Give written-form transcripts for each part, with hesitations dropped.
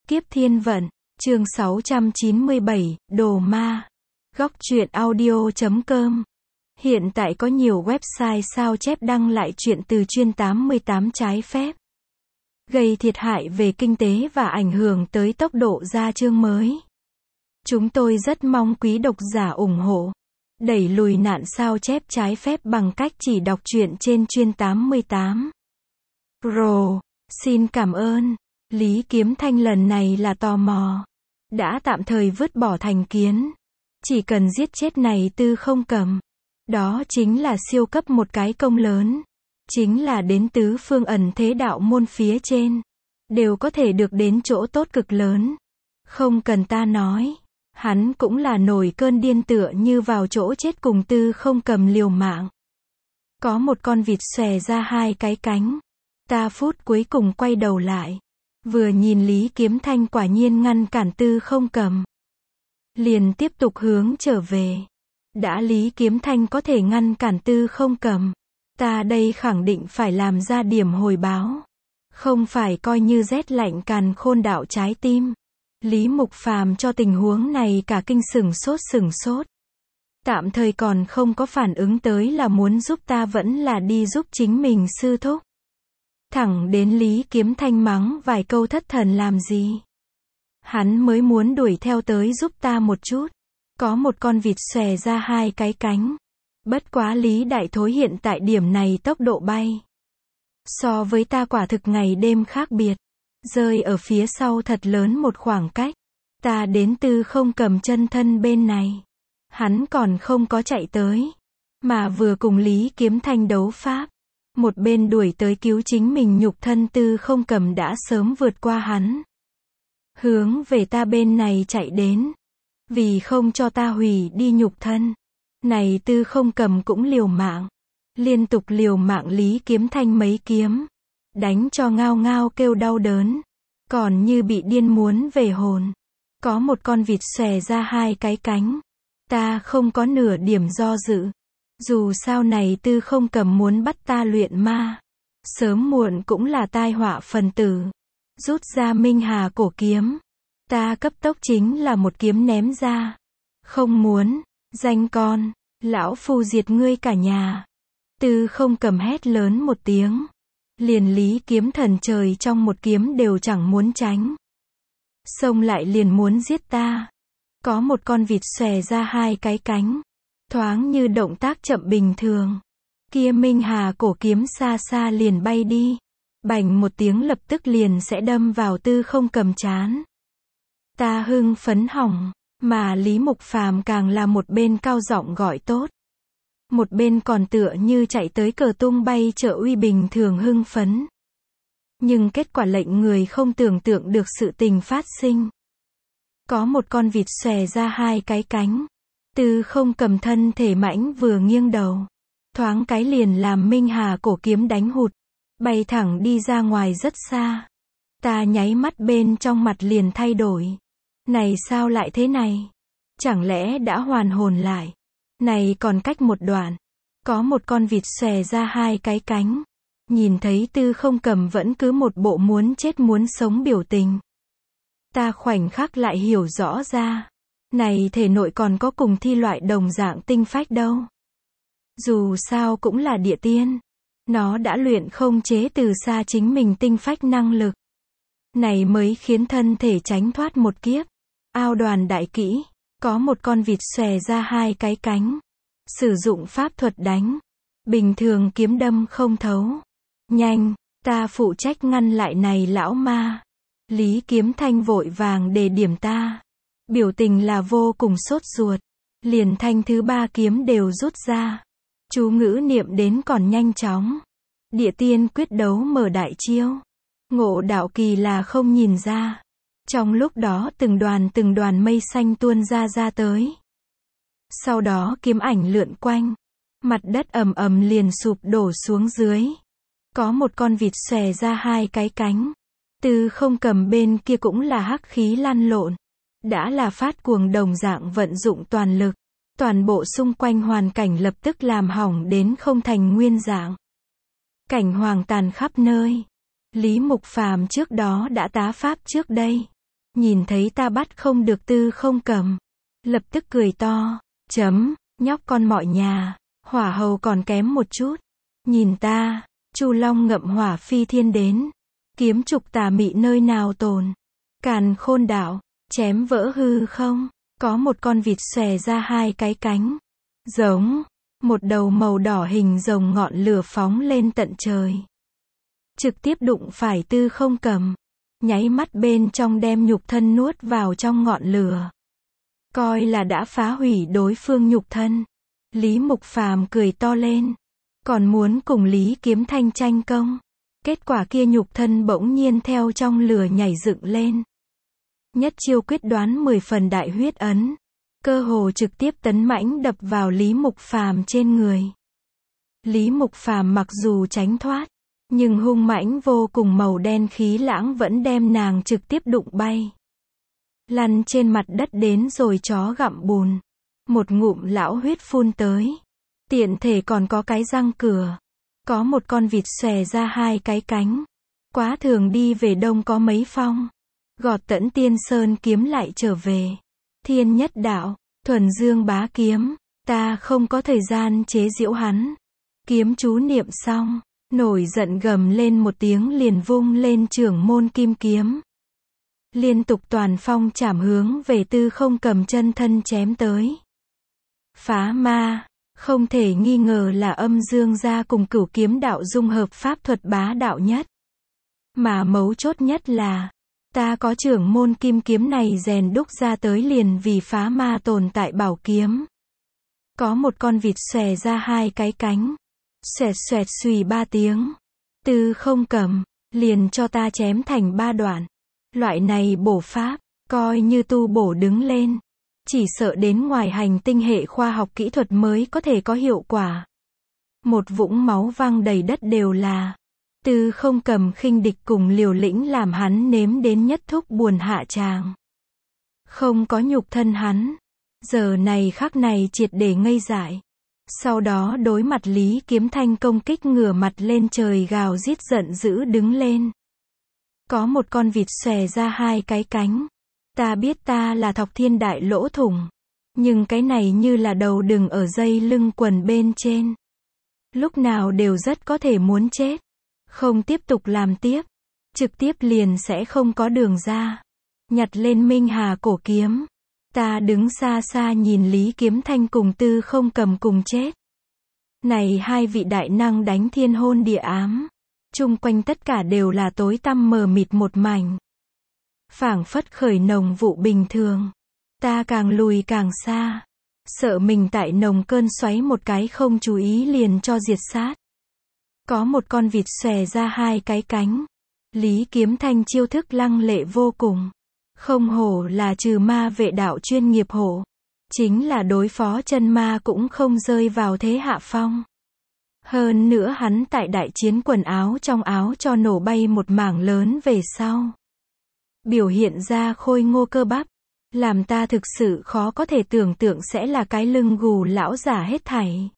Kiếp thiên vận, chương 697, Đồ ma. Góc truyện audio.com. Hiện tại có nhiều website sao chép đăng lại truyện từ chuyên 88 trái phép, gây thiệt hại về kinh tế và ảnh hưởng tới tốc độ ra chương mới. Chúng tôi rất mong quý độc giả ủng hộ, đẩy lùi nạn sao chép trái phép bằng cách chỉ đọc truyện trên chuyên 88. Pro. Xin cảm ơn. Lý Kiếm Thanh lần này là tò mò, đã tạm thời vứt bỏ thành kiến. Chỉ cần giết chết này Tư Không Cầm, đó chính là siêu cấp một cái công lớn. Chính là đến tứ phương ẩn thế đạo môn phía trên, đều có thể được đến chỗ tốt cực lớn. Không cần ta nói, hắn cũng là nổi cơn điên tựa như vào chỗ chết cùng Tư Không Cầm liều mạng. Có một con vịt xòe ra hai cái cánh. Ta phút cuối cùng quay đầu lại, vừa nhìn Lý Kiếm Thanh quả nhiên ngăn cản Tư Không Cầm, liền tiếp tục hướng trở về. Đã Lý Kiếm Thanh có thể ngăn cản Tư Không Cầm, ta đây khẳng định phải làm ra điểm hồi báo. Không phải coi như rét lạnh càn khôn đạo trái tim. Lý Mục Phàm cho tình huống này cả kinh sửng sốt. Tạm thời còn không có phản ứng tới là muốn giúp ta vẫn là đi giúp chính mình sư thúc. Thẳng đến Lý Kiếm Thanh mắng vài câu thất thần làm gì. Hắn mới muốn đuổi theo tới giúp ta một chút. Có một con vịt xòe ra hai cái cánh. Bất quá Lý Đại Thối hiện tại điểm này tốc độ bay, so với ta quả thực ngày đêm khác biệt. Rơi ở phía sau thật lớn một khoảng cách. Ta đến Tư Không Cầm chân thân bên này, hắn còn không có chạy tới, mà vừa cùng Lý Kiếm Thanh đấu pháp. Một bên đuổi tới cứu chính mình nhục thân Tư Không Cầm đã sớm vượt qua hắn, hướng về ta bên này chạy đến. Vì không cho ta hủy đi nhục thân, này Tư Không Cầm cũng liều mạng, liên tục liều mạng Lý Kiếm Thanh mấy kiếm, đánh cho ngao ngao kêu đau đớn, còn như bị điên muốn về hồn. Có một con vịt xòe ra hai cái cánh, ta không có nửa điểm do dự. Dù sao này Tư Không Cầm muốn bắt ta luyện ma, sớm muộn cũng là tai họa phần tử. Rút ra Minh Hà cổ kiếm, ta cấp tốc chính là một kiếm ném ra. Không muốn, danh con, lão phu diệt ngươi cả nhà. Tư Không Cầm hét lớn một tiếng, liền Lý Kiếm Thần trời trong một kiếm đều chẳng muốn tránh, xông lại liền muốn giết ta. Có một con vịt xòe ra hai cái cánh, thoáng như động tác chậm bình thường. Kia Minh Hà cổ kiếm xa xa liền bay đi, bành một tiếng lập tức liền sẽ đâm vào Tư Không Cầm trán. Ta hưng phấn hỏng, mà Lý Mục Phàm càng là một bên cao giọng gọi tốt, một bên còn tựa như chạy tới cờ tung bay trợ uy bình thường hưng phấn. Nhưng kết quả lệnh người không tưởng tượng được sự tình phát sinh. Có một con vịt xòe ra hai cái cánh, Tư Không Cầm thân thể mãnh vừa nghiêng đầu, thoáng cái liền làm Minh Hà cổ kiếm đánh hụt, bay thẳng đi ra ngoài rất xa. Ta nháy mắt bên trong mặt liền thay đổi. Này sao lại thế này? Chẳng lẽ đã hoàn hồn lại? Này còn cách một đoạn, có một con vịt xòe ra hai cái cánh. Nhìn thấy Tư Không Cầm vẫn cứ một bộ muốn chết muốn sống biểu tình, ta khoảnh khắc lại hiểu rõ ra, này thể nội còn có cùng thi loại đồng dạng tinh phách đâu. Dù sao cũng là địa tiên, nó đã luyện không chế từ xa chính mình tinh phách năng lực. Này mới khiến thân thể tránh thoát một kiếp. Ao đoàn đại kỹ, có một con vịt xòe ra hai cái cánh, sử dụng pháp thuật đánh, bình thường kiếm đâm không thấu. Nhanh, ta phụ trách ngăn lại này lão ma. Lý Kiếm Thanh vội vàng đề điểm ta, biểu tình là vô cùng sốt ruột, liền thanh thứ ba kiếm đều rút ra, chú ngữ niệm đến còn nhanh chóng. Địa tiên quyết đấu mở đại chiêu, ngộ đạo kỳ là không nhìn ra. Trong lúc đó từng đoàn mây xanh tuôn ra tới. Sau đó kiếm ảnh lượn quanh, mặt đất ầm ầm liền sụp đổ xuống dưới. Có một con vịt xòe ra hai cái cánh, Tư Không Cầm bên kia cũng là hắc khí lăn lộn, đã là phát cuồng đồng dạng vận dụng toàn lực, toàn bộ xung quanh hoàn cảnh lập tức làm hỏng đến không thành nguyên dạng. Cảnh hoàng tàn khắp nơi. Lý Mục Phàm trước đó đã tá pháp trước đây, nhìn thấy ta bắt không được Tư Không Cầm, lập tức cười to, nhóc con mọi nhà, hỏa hầu còn kém một chút, nhìn ta, Chu Long ngậm hỏa phi thiên đến, kiếm trục tà mị nơi nào tồn, càn khôn đạo, chém vỡ hư không, có một con vịt xòe ra hai cái cánh, giống, một đầu màu đỏ hình rồng ngọn lửa phóng lên tận trời, trực tiếp đụng phải Tư Không Cầm, nháy mắt bên trong đem nhục thân nuốt vào trong ngọn lửa, coi là đã phá hủy đối phương nhục thân. Lý Mục Phàm cười to lên, còn muốn cùng Lý Kiếm Thanh tranh công, kết quả kia nhục thân bỗng nhiên theo trong lửa nhảy dựng lên, nhất chiêu quyết đoán 10 phần đại huyết ấn, cơ hồ trực tiếp tấn mãnh đập vào Lý Mục Phàm trên người. Lý Mục Phàm mặc dù tránh thoát, nhưng hung mãnh vô cùng màu đen khí lãng vẫn đem nàng trực tiếp đụng bay, lăn trên mặt đất đến rồi chó gặm bùn, một ngụm lão huyết phun tới, tiện thể còn có cái răng cửa, có một con vịt xòe ra hai cái cánh, quá thường đi về đông có mấy phong, gọt Tẫn Tiên Sơn kiếm lại trở về, Thiên Nhất Đạo, Thuần Dương Bá Kiếm, ta không có thời gian chế giễu hắn, kiếm chú niệm xong, nổi giận gầm lên một tiếng liền vung lên Trưởng Môn Kim Kiếm, liên tục toàn phong chảm hướng về Tư Không Cầm chân thân chém tới. Phá ma, không thể nghi ngờ là Âm Dương gia cùng Cửu Kiếm đạo dung hợp pháp thuật bá đạo nhất. Mà mấu chốt nhất là, ta có Trưởng Môn Kim Kiếm này rèn đúc ra tới liền vì phá ma tồn tại bảo kiếm. Có một con vịt xòe ra hai cái cánh, xoẹt xoẹt xùy ba tiếng, Tư Không Cầm, liền cho ta chém thành ba đoạn. Loại này bổ pháp, coi như tu bổ đứng lên, chỉ sợ đến ngoài hành tinh hệ khoa học kỹ thuật mới có thể có hiệu quả. Một vũng máu văng đầy đất đều là, Tư Không Cầm khinh địch cùng liều lĩnh làm hắn nếm đến nhất thúc buồn hạ tràng. Không có nhục thân hắn, giờ này khắc này triệt để ngây dại. Sau đó đối mặt Lý Kiếm Thanh công kích ngửa mặt lên trời gào rít giận dữ đứng lên. Có một con vịt xòe ra hai cái cánh. Ta biết ta là Thọc Thiên đại lỗ thủng, nhưng cái này như là đầu đừng ở dây lưng quần bên trên. Lúc nào đều rất có thể muốn chết. Không tiếp tục làm tiếp, trực tiếp liền sẽ không có đường ra. Nhặt lên Minh Hà cổ kiếm. Ta đứng xa xa nhìn Lý Kiếm Thanh cùng Tư Không Cầm cùng chết. Này hai vị đại năng đánh thiên hôn địa ám. Chung quanh tất cả đều là tối tăm mờ mịt một mảnh. Phảng phất khởi nồng vụ bình thường. Ta càng lùi càng xa. Sợ mình tại nồng cơn xoáy một cái không chú ý liền cho diệt sát. Có một con vịt xòe ra hai cái cánh. Lý Kiếm Thanh chiêu thức lăng lệ vô cùng. Không hổ là trừ ma vệ đạo chuyên nghiệp hổ. Chính là đối phó chân ma cũng không rơi vào thế hạ phong. Hơn nữa hắn tại đại chiến quần áo trong áo cho nổ bay một mảng lớn về sau. Biểu hiện ra khôi ngô cơ bắp. Làm ta thực sự khó có thể tưởng tượng sẽ là cái lưng gù lão giả hết thảy.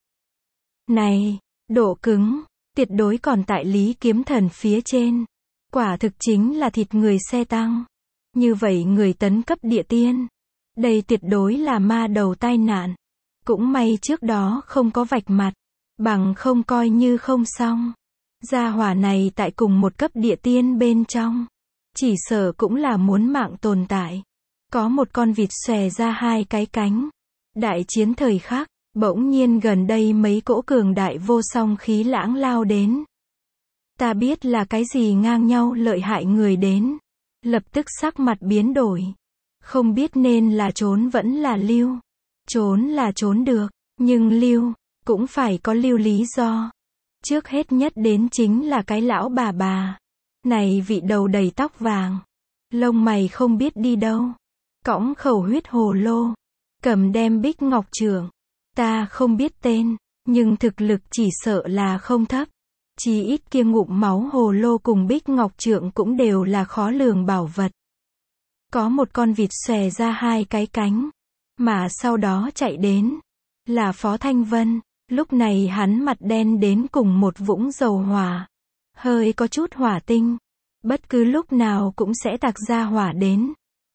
Này, độ cứng, tuyệt đối còn tại Lý Kiếm Thần phía trên. Quả thực chính là thịt người xe tăng. Như vậy người tấn cấp địa tiên. Đây tuyệt đối là ma đầu tai nạn. Cũng may trước đó không có vạch mặt. Bằng không coi như không xong. Gia hỏa này tại cùng một cấp địa tiên bên trong. Chỉ sợ cũng là muốn mạng tồn tại. Có một con vịt xòe ra hai cái cánh. Đại chiến thời khắc, bỗng nhiên gần đây mấy cỗ cường đại vô song khí lãng lao đến. Ta biết là cái gì ngang nhau lợi hại người đến. Lập tức sắc mặt biến đổi. Không biết nên là trốn vẫn là lưu. Trốn là trốn được, nhưng lưu, cũng phải có lưu lý do. Trước hết nhất đến chính là cái lão bà. Này vị đầu đầy tóc vàng. Lông mày không biết đi đâu. Cõng khẩu huyết hồ lô. Cầm đem bích ngọc trượng. Ta không biết tên, nhưng thực lực chỉ sợ là không thấp. Chỉ ít kia ngụm máu hồ lô cùng bích ngọc trượng cũng đều là khó lường bảo vật. Có một con vịt xòe ra hai cái cánh. Mà sau đó chạy đến. Là Phó Thanh Vân. Lúc này hắn mặt đen đến cùng một vũng dầu hỏa. Hơi có chút hỏa tinh. Bất cứ lúc nào cũng sẽ tạc ra hỏa đến.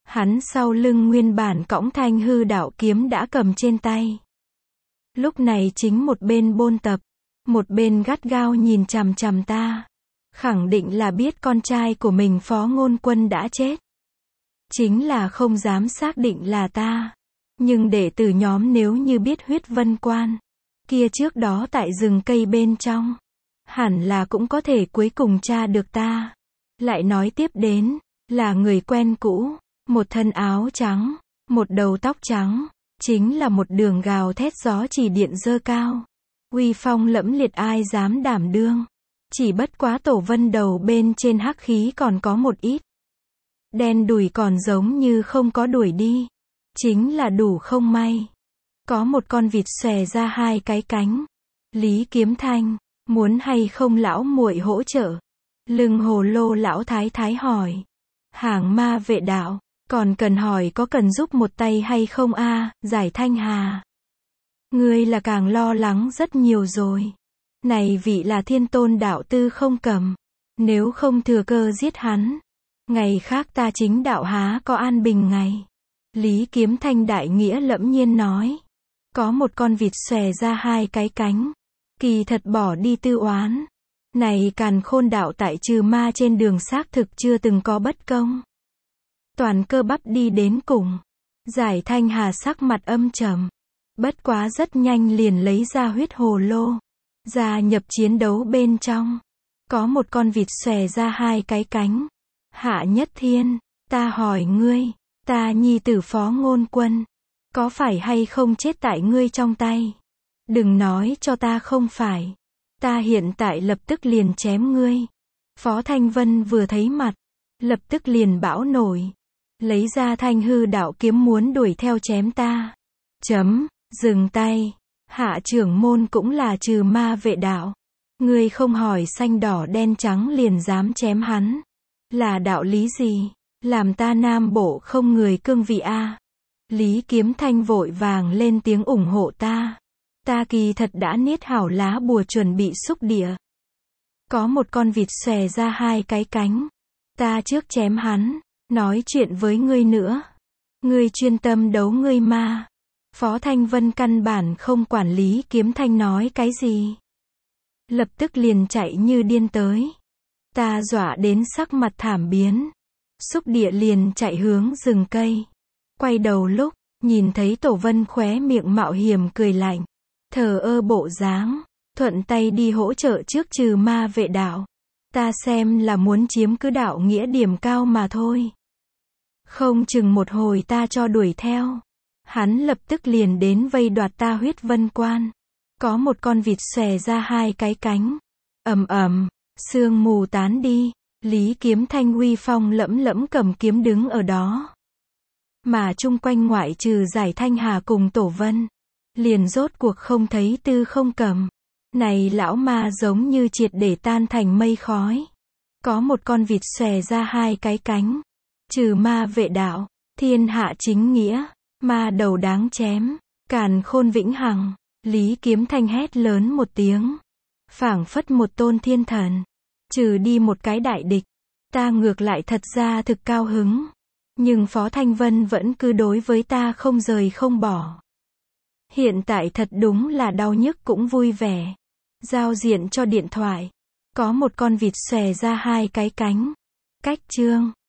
Hắn sau lưng nguyên bản cõng Thanh hư đạo kiếm đã cầm trên tay. Lúc này chính một bên bôn tập, một bên gắt gao nhìn chằm chằm ta. Khẳng định là biết con trai của mình Phó Ngôn Quân đã chết. Chính là không dám xác định là ta. Nhưng đệ tử nhóm nếu như biết Huyết Vân Quan kia trước đó tại rừng cây bên trong, hẳn là cũng có thể cuối cùng tra được ta. Lại nói tiếp đến, là người quen cũ, một thân áo trắng, một đầu tóc trắng, chính là một đường gào thét gió chỉ điện dơ cao. Uy phong lẫm liệt ai dám đảm đương. Chỉ bất quá Tổ Vân đầu bên trên hắc khí còn có một ít. Đen đủi còn giống như không có đuổi đi. Chính là đủ không may. Có một con vịt xòe ra hai cái cánh. Lý Kiếm Thanh, muốn hay không lão muội hỗ trợ? Lưng hồ lô lão thái thái hỏi. Hàng ma vệ đạo, còn cần hỏi có cần giúp một tay hay không a? Giải Thanh Hà. Ngươi là càng lo lắng rất nhiều rồi. Này vị là Thiên Tôn đạo tư không cầm. Nếu không thừa cơ giết hắn, ngày khác ta chính đạo há có an bình ngày. Lý Kiếm Thanh đại nghĩa lẫm nhiên nói. Có một con vịt xòe ra hai cái cánh. Kỳ thật bỏ đi tư oán. Này Càn Khôn đạo tại trừ ma trên đường xác thực chưa từng có bất công. Toàn cơ bắp đi đến cùng. Giải Thanh Hà sắc mặt âm trầm. Bất quá rất nhanh liền lấy ra huyết hồ lô. Gia nhập chiến đấu bên trong. Có một con vịt xòe ra hai cái cánh. Hạ Nhất Thiên, ta hỏi ngươi, ta nhi tử Phó Ngôn Quân, có phải hay không chết tại ngươi trong tay? Đừng nói cho ta không phải. Ta hiện tại lập tức liền chém ngươi. Phó Thanh Vân vừa thấy mặt, lập tức liền bão nổi. Lấy ra Thanh hư đạo kiếm muốn đuổi theo chém ta. Dừng tay. Hạ trưởng môn cũng là trừ ma vệ đạo. Ngươi không hỏi xanh đỏ đen trắng liền dám chém hắn. Là đạo lý gì? Làm ta Nam Bộ không người cương vị a. Lý Kiếm Thanh vội vàng lên tiếng ủng hộ ta. Ta kỳ thật đã niết hảo lá bùa chuẩn bị xúc địa. Có một con vịt xòe ra hai cái cánh. Ta trước chém hắn. Nói chuyện với ngươi nữa. Ngươi chuyên tâm đấu ngươi ma. Phó Thanh Vân căn bản không quản Lý Kiếm Thanh nói cái gì. Lập tức liền chạy như điên tới. Ta dọa đến sắc mặt thảm biến. Xúc địa liền chạy hướng rừng cây. Quay đầu lúc, nhìn thấy Tổ Vân khóe miệng mạo hiểm cười lạnh. Thờ ơ bộ dáng, thuận tay đi hỗ trợ trước trừ ma vệ đạo. Ta xem là muốn chiếm cứ đạo nghĩa điểm cao mà thôi. Không chừng một hồi ta cho đuổi theo. Hắn lập tức liền đến vây đoạt ta Huyết Vân Quan. Có một con vịt xòe ra hai cái cánh. Ầm ầm, sương mù tán đi. Lý Kiếm Thanh uy phong lẫm lẫm cầm kiếm đứng ở đó. Mà chung quanh ngoại trừ Giải Thanh Hà cùng Tổ Vân, liền rốt cuộc không thấy tư không cầm. Này lão ma giống như triệt để tan thành mây khói. Có một con vịt xòe ra hai cái cánh. Trừ ma vệ đạo, thiên hạ chính nghĩa, ma đầu đáng chém, Càn Khôn vĩnh hằng. Lý Kiếm Thanh hét lớn một tiếng. Phảng phất một tôn thiên thần. Trừ đi một cái đại địch. Ta ngược lại thật ra thực cao hứng. Nhưng Phó Thanh Vân vẫn cứ đối với ta không rời không bỏ. Hiện tại thật đúng là đau nhức cũng vui vẻ. Giao diện cho điện thoại. Có một con vịt xòe ra hai cái cánh. Cách chương.